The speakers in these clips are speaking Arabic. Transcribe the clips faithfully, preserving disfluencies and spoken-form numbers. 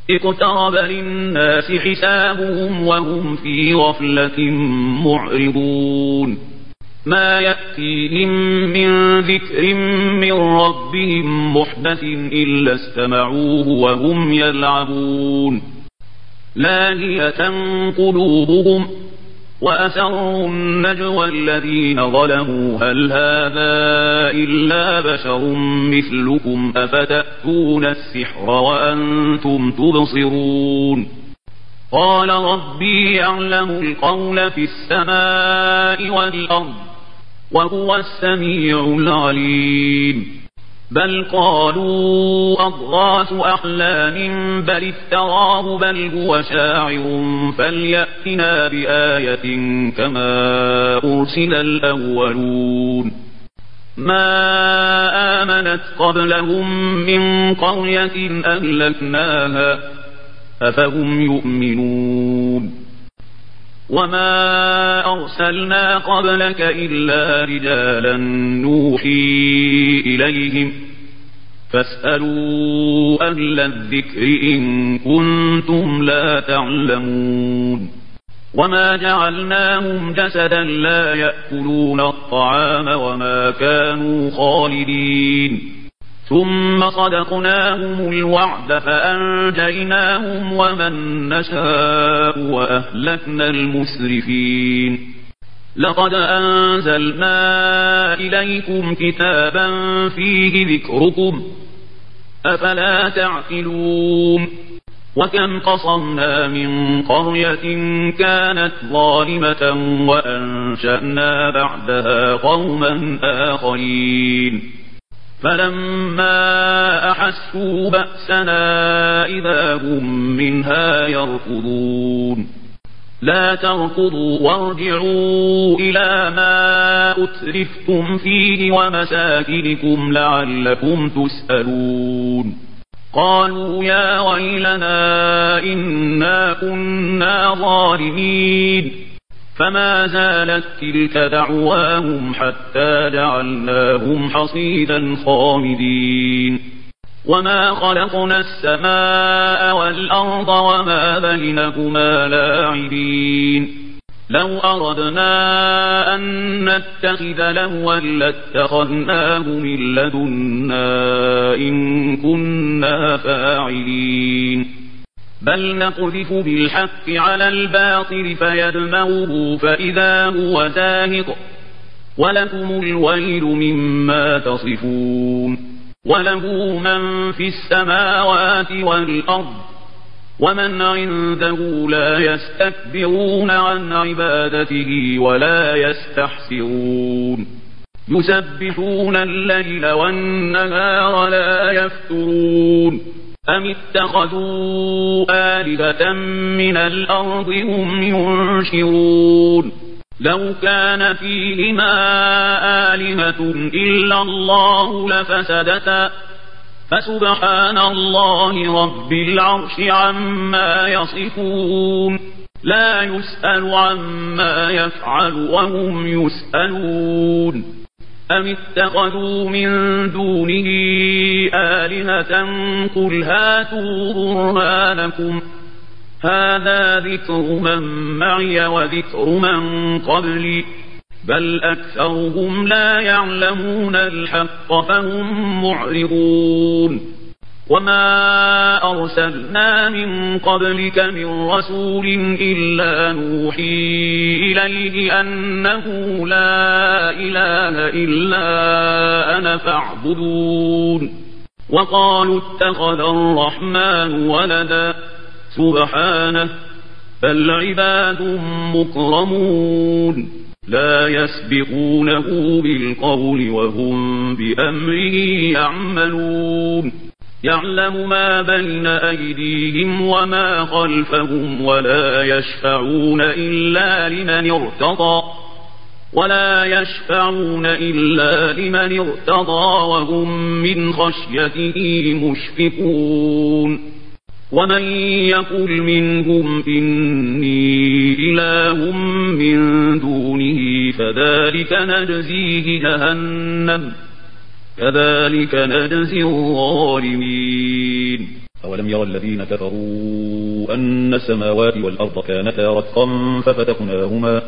اقترب للناس حسابهم وهم في غفلة معرضون ما يأتيهم من ذكر من ربهم محدث إلا استمعوه وهم يلعبون لاهية قلوبهم وأسروا النجوى الذين ظلموا هل هذا إلا بشر مثلكم أفتأتون السحر وأنتم تبصرون قال ربي يعلم القول في السماء والأرض وهو السميع العليم بل قالوا أضغاث أحلام بل افتراه بل هو شاعر فليأتنا بآية كما أرسل الأولون ما آمنت قبلهم من قرية أهلكناها أفهم يؤمنون وما أرسلنا قبلك إلا رجالا نوحي إليهم فاسألوا أهل الذكر إن كنتم لا تعلمون وما جعلناهم جسدا لا يأكلون الطعام وما كانوا خالدين ثم صدقناهم الوعد فأنجيناهم ومن نشاء وأهلكنا المسرفين لقد أنزلنا إليكم كتابا فيه ذكركم أفلا تعقلون وكم قصمنا من قرية كانت ظالمة وأنشأنا بعدها قوما آخرين فلما أحسوا بأسنا إذا هم منها يركضون لا تركضوا وارجعوا إلى ما أترفتم فيه ومساكنكم لعلكم تسألون قالوا يا ويلنا إنا كنا ظالمين فما زالت تلك دعواهم حتى جعلناهم حصيدا خامدين وما خلقنا السماء والأرض وما بينهما لاعبين لو أردنا أن نتخذ لهوا لاتخذناه من لدنا إن كنا فاعلين بل نقذف بالحق على الباطل فيدمغه فإذا هو زاهق ولكم الويل مما تصفون وله من في السماوات والأرض ومن عنده لا يستكبرون عن عبادته ولا يستحسرون يسبحون الليل والنهار لا يفترون أم اتخذوا آلهة من الأرض هم ينشرون لو كان فيهما آلهة إلا الله لفسدتا فسبحان الله رب العرش عما يصفون لا يسأل عما يفعل وهم يسألون أم اتخذوا من دونه آلهة قل هاتوا برهانكم هذا ذكر من معي وذكر من قبلي بل أكثرهم لا يعلمون الحق فهم معرضون وما أرسلنا من قبلك من رسول إلا نوحي إليه أنه لا إله إلا أنا فاعبدون وقالوا اتخذ الرحمن ولدا سبحانه بل عباد مكرمون لا يسبقونه بالقول وهم بأمره يعملون يعلم ما بين أيديهم وما خلفهم ولا يشفعون إلا لمن ارتضى ولا يشفعون إلا لمن ارتضى وهم من خشيته مشفقون ومن يقل منهم إني إله من دونه فذلك نجزيه جهنم كذلك نجزي الظالمين أولم يرى الذين كفروا أن السماوات والأرض كانتا رتقا ففتقناهما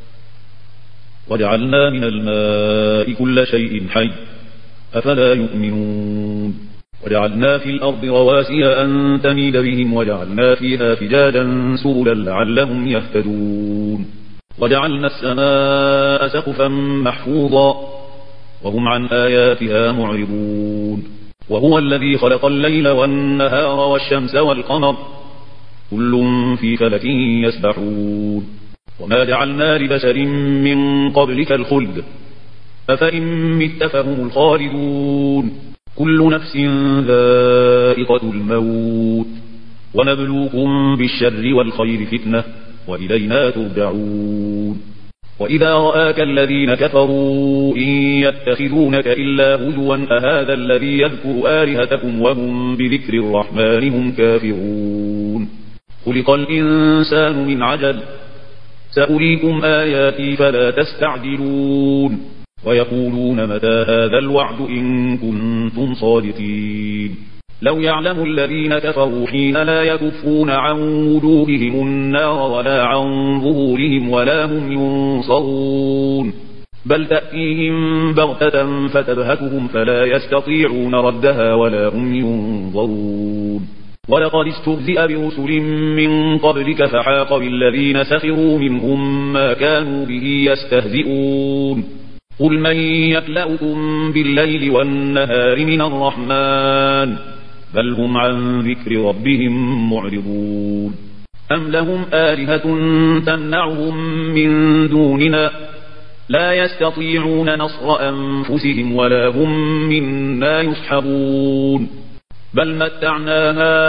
وجعلنا من الماء كل شيء حي أفلا يؤمنون وجعلنا في الأرض رواسي أن تميد بهم وجعلنا فيها فجاجا سبلا لعلهم يهتدون وجعلنا السماء سقفا محفوظا وهم عن آياتها معرضون وهو الذي خلق الليل والنهار والشمس والقمر كل في فلك يسبحون وما جعلنا لبشر من قبلك الخلد أفإن مت فهم الخالدون كل نفس ذائقة الموت ونبلوكم بالشر والخير فتنة وإلينا ترجعون وإذا رآك الذين كفروا إن يتخذونك إلا هزوا أهذا الذي يذكر آلهتكم وهم بذكر الرحمن هم كافرون خلق الإنسان من عجل سأريكم آياتي فلا تستعجلون ويقولون متى هذا الوعد إن كنتم صادقين لو يعلم الذين كفروا حين لا يكفون عن وجوههم النار ولا عن ظهورهم ولا هم ينصرون بل تأتيهم بغتة فتبهتهم فلا يستطيعون ردها ولا هم ينظرون ولقد استهزئ برسل من قبلك فحاق بالذين سخروا منهم ما كانوا به يستهزئون قل من يكلأكم بالليل والنهار من الرحمن بل هم عن ذكر ربهم معرضون أم لهم آلهة تمنعهم من دوننا لا يستطيعون نصر أنفسهم ولا هم منا يسحبون بل متعنا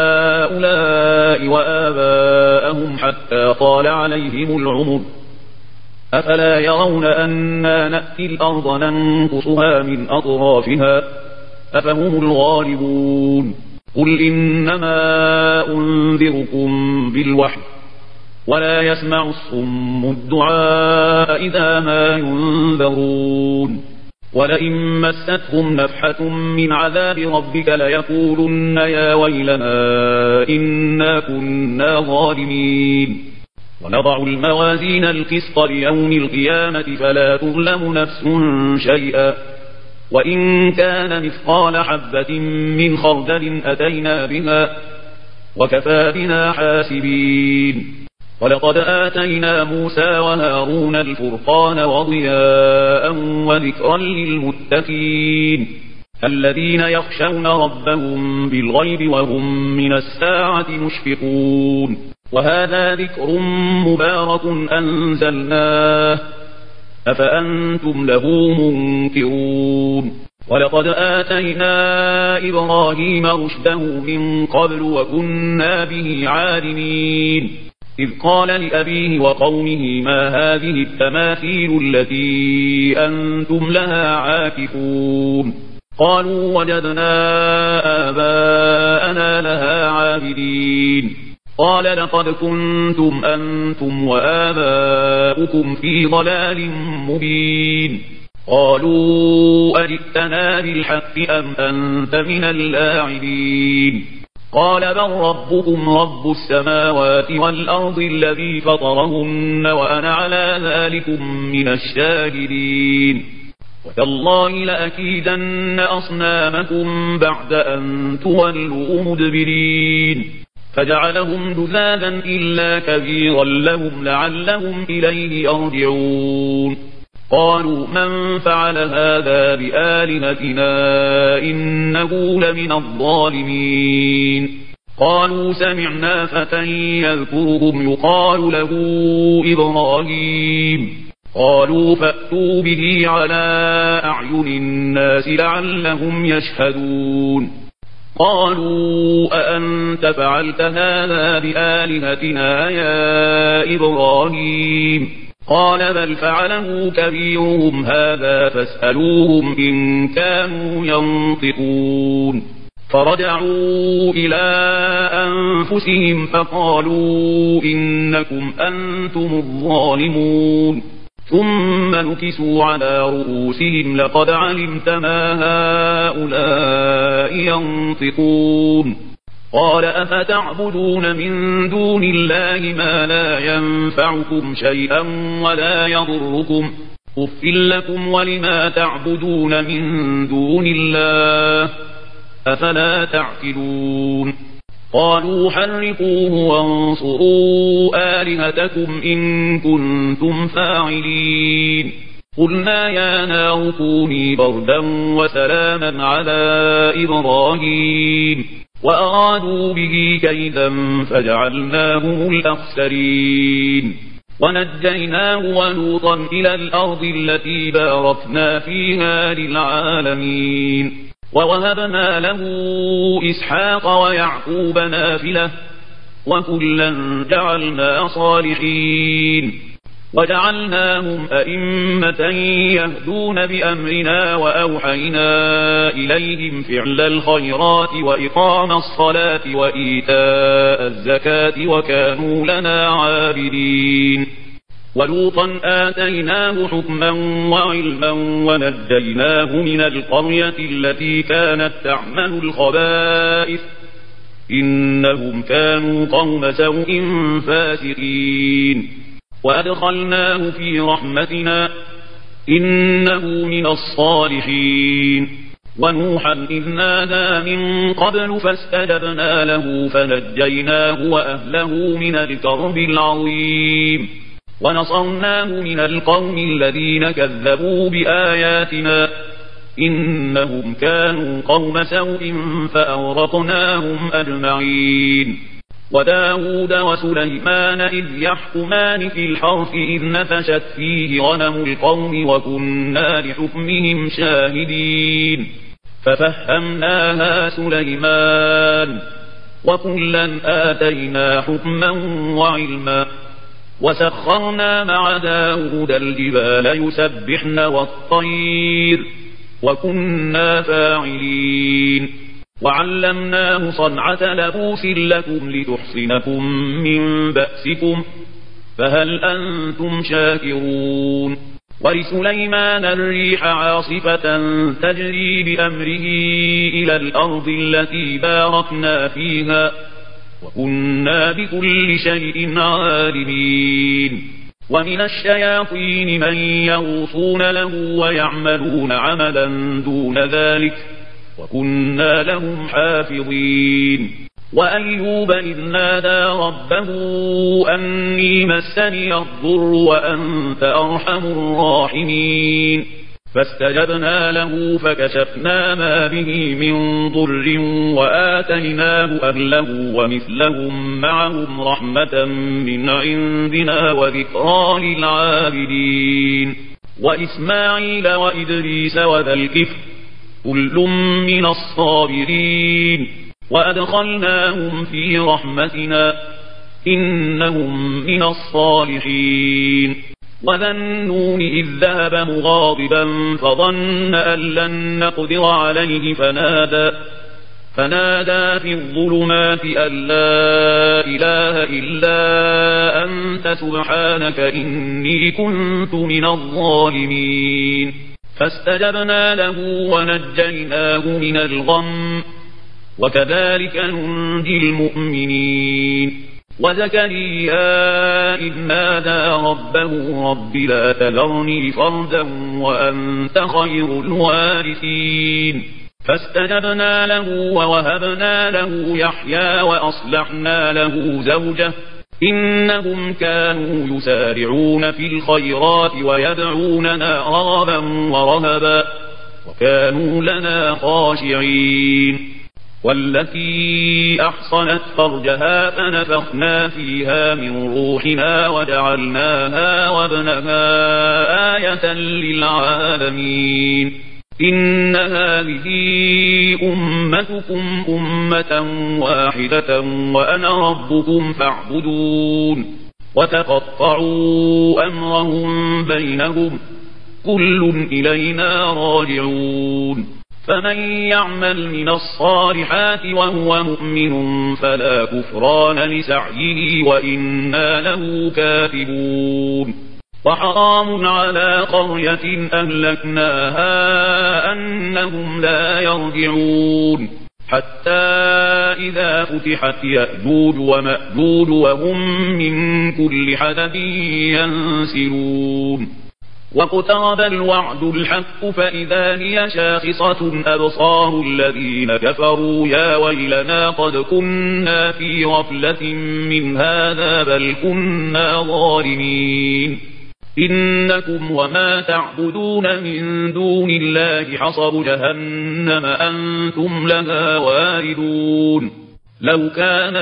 هؤلاء وآباءهم حتى طال عليهم العمر أفلا يرون أنا نأتي الأرض ننقصها من أطرافها أفهم الغالبون قل إنما أنذركم بالوحي ولا يسمع الصم الدعاء إذا ما ينذرون ولئن مستهم نفحة من عذاب ربك ليقولن يا ويلنا إنا كنا ظالمين ونضع الموازين القسط ليوم القيامة فلا تظلم نفس شيئا وإن كان مثقال حبة من خردل أتينا بها وكفى بنا حاسبين ولقد آتينا موسى وهارون الفرقان وضياء وذكرا للمتقين الذين يخشون ربهم بالغيب وهم من الساعة مشفقون وهذا ذكر مبارك أنزلناه أفأنتم له منكرون ولقد آتينا إبراهيم رشده من قبل وكنا به عالمين إذ قال لأبيه وقومه ما هذه التماثيل التي أنتم لها عاكفون قالوا وجدنا آباءنا لها عابدين قال لقد كنتم أنتم وآباؤكم في ضلال مبين قالوا أجئتنا بالحق أم أنت من اللاعبين قال بل ربكم رب السماوات والأرض الذي فطرهن وأنا على ذلكم من الشاهدين وتالله لأكيدن أصنامكم بعد أن تولوا مدبرين فجعلهم جذاذا إلا كبيرا لهم لعلهم إليه يرجعون قالوا من فعل هذا بآلهتنا إنه لمن الظالمين قالوا سمعنا فتى يذكرهم يقال له إبراهيم قالوا فأتوا به على أعين الناس لعلهم يشهدون قالوا أأنت فعلت هذا بآلهتنا يا إبراهيم قال بل فعله كبيرهم هذا فاسألوهم إن كانوا ينطقون فرجعوا إلى أنفسهم فقالوا إنكم أنتم الظالمون ثم نكسوا على رؤوسهم لقد علمت ما هؤلاء ينطقون قال أفتعبدون من دون الله ما لا ينفعكم شيئا ولا يضركم أف لكم ولما تعبدون من دون الله أفلا تعقلون قالوا حرقوه وانصروا آلهتكم إن كنتم فاعلين قلنا يا نار كوني بردا وسلاما على إبراهيم وأرادوا به كيدا فجعلناهم الأخسرين ونجيناه ولوطا إلى الأرض التي باركنا فيها للعالمين ووهبنا له إسحاق ويعقوب نافلة وكلا جعلنا صالحين وجعلناهم أئمة يهدون بأمرنا وأوحينا إليهم فعل الخيرات وإقام الصلاة وإيتاء الزكاة وكانوا لنا عابدين ولوطا آتيناه حكما وعلما ونجيناه من القرية التي كانت تعمل الخبائث إنهم كانوا قوم سوء فاسقين وأدخلناه في رحمتنا إنه من الصالحين ونوحا إذ نادى من قبل فاستجبنا له فنجيناه وأهله من الكرب العظيم ونصرناه من القوم الذين كذبوا بآياتنا إنهم كانوا قوم سوء فأورقناهم أجمعين وداود وسليمان إذ يحكمان في الحرث إذ نفشت فيه غنم القوم وكنا لحكمهم شاهدين ففهمناها سليمان وكلا آتينا حكما وعلما وسخرنا مع داود الجبال يسبحن والطير وكنا فاعلين وعلمناه صنعة لبوس لكم لتحصنكم من بأسكم فهل أنتم شاكرون ولسليمان الريح عاصفة تجري بأمره إلى الأرض التي باركنا فيها وكنا بكل شيء عالمين ومن الشياطين من يغوصون له ويعملون عملا دون ذلك وكنا لهم حافظين وأيوب إذ نادى ربه أني مسني الضر وأنت أرحم الراحمين فاستجبنا له فكشفنا ما به من ضر وآتيناه أهله ومثلهم معهم رحمة من عندنا وذكرى للعابدين وإسماعيل وإدريس وذا الكفر كل من الصابرين وأدخلناهم في رحمتنا إنهم من الصالحين وذا النون إذ ذهب مغاضبا فظن أن لن نقدر عليه فنادى فنادى في الظلمات أن لا إله إلا أنت سبحانك إني كنت من الظالمين فاستجبنا له ونجيناه من الغم وكذلك ننجي المؤمنين وزكريا إذ نادى ربه رب لا تذرني فردا وأنت خير الوارثين فاستجبنا له ووهبنا له يحيى وأصلحنا له زوجه إنهم كانوا يسارعون في الخيرات ويدعوننا رغبا ورهبا وكانوا لنا خاشعين والتي أحصنت فرجها فنفخنا فيها من روحنا وجعلناها وابنها آية للعالمين إن هذه أمتكم أمة واحدة وأنا ربكم فاعبدون وتقطعوا أمرهم بينهم كل إلينا راجعون فمن يعمل من الصالحات وهو مؤمن فلا كفران لسعيه وإنا له كاتبون وحرام على قرية أهلكناها أنهم لا يرجعون حتى إذا فتحت يأجوج ومأجوج وهم من كل حدب ينسلون واقترب الوعد الحق فإذا هي شاخصة أبصار الذين كفروا يا ويلنا قد كنا في غفلة من هذا بل كنا ظالمين إنكم وما تعبدون من دون الله حصب جهنم أنتم لها واردون لو كان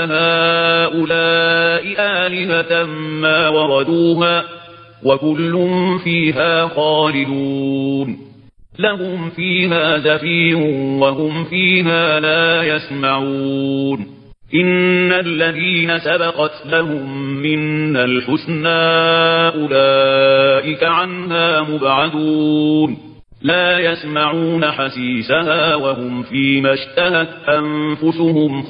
هؤلاء آلهة ما وردوها وكل فيها خالدون لهم فيها زفير وهم فيها لا يسمعون إن الذين سبقت لهم منا الحسنى أولئك عنها مبعدون لا يسمعون حسيسها وهم فيما اشتهت أنفسهم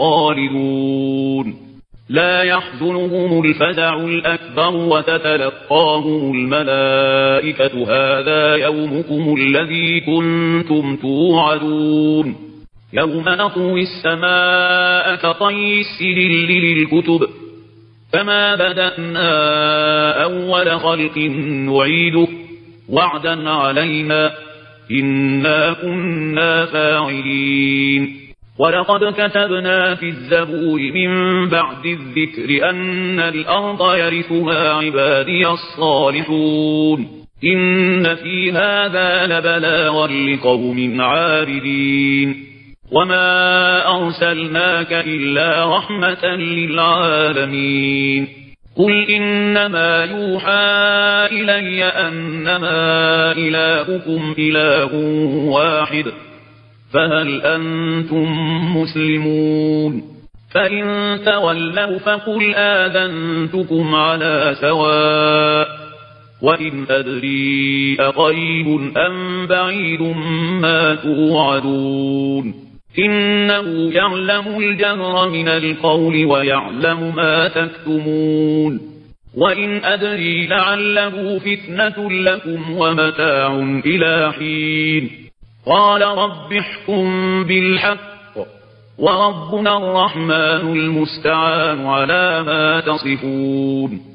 خالدون لا يحزنهم الفزع الأكبر وتتلقاهم الملائكة هذا يومكم الذي كنتم توعدون يوم نطوي السماء كطي السجل للكتب كما بدأنا أول خلق نعيده وعدا علينا إنا كنا فاعلين ولقد كتبنا في الزبور من بعد الذكر أن الأرض يرثها عبادي الصالحون إن في هذا لبلاغا لقوم عابدين وما أرسلناك إلا رحمة للعالمين قل إنما يوحى إلي أنما إلهكم إله واحد فهل أنتم مسلمون فإن تولوا فقل آذنتكم على سواء وإن أدري أقريب أم بعيد ما توعدون إنه يعلم الجهر من القول ويعلم ما تكتمون وإن أدري لعله فتنة لكم ومتاع إلى حين قال رب احكم بالحق وربنا الرحمن المستعان على ما تصفون